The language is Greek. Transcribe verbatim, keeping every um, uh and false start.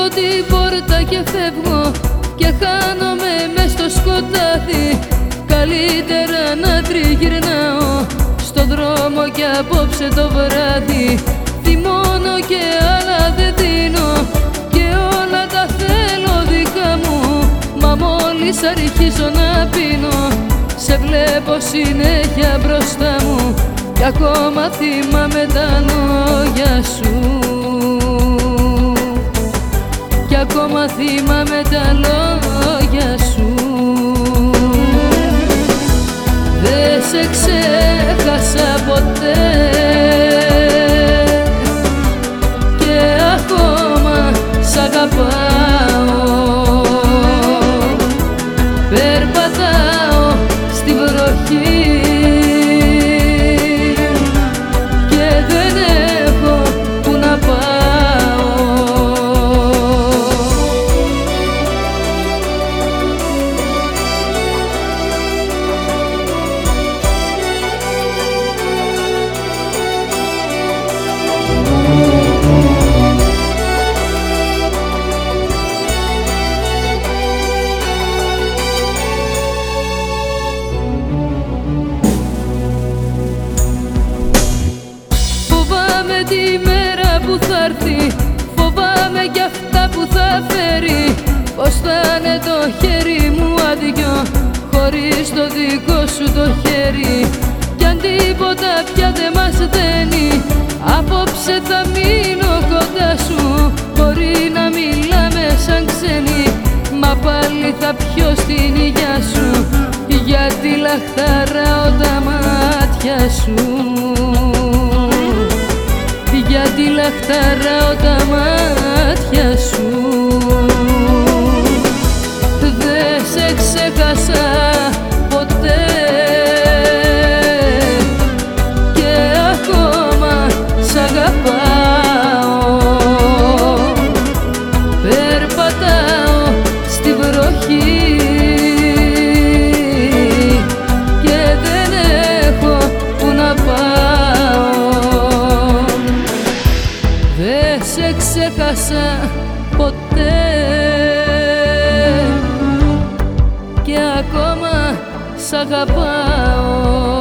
την πόρτα και φεύγω και χάνομαι μες στο σκοτάδι. Καλύτερα να τριγυρνάω στον δρόμο κι απόψε το βράδυ. Θυμώνω και άλλα δεν δίνω και όλα τα θέλω δικά μου. Μα μόλις αρχίζω να πίνω σε βλέπω συνέχεια μπροστά μου κι ακόμα θυμάμαι τα λόγια σου. Κι ακόμα θυμάμαι τα λόγια σου. Δε σε ξέχασα ποτέ και ακόμα σ' αγαπάω. Περπατάω στη βροχή και δεν έχω που να πάω. Φοβάμαι τη μέρα που θα έρθει, φοβάμαι κι αυτά που θα φέρει. Πως θα είναι το χέρι μου άδειο χωρίς το δικό σου το χέρι. Κι αν τίποτα πια δεν μας δένει, απόψε θα μείνω κοντά σου. Μπορεί να μιλάμε σαν ξένοι, μα πάλι θα πιω στην υγειά σου. Γιατί λαχταράω τα μάτια σου, γιατί λαχταράω τα μάτια σου. Δε σε ξέχασα ποτέ και ακόμα σ' αγαπάω. Περπατάω στη βροχή και δεν έχω που να πάω. Δε σε ξέχασα ποτέ και ακόμα σ' αγαπάω.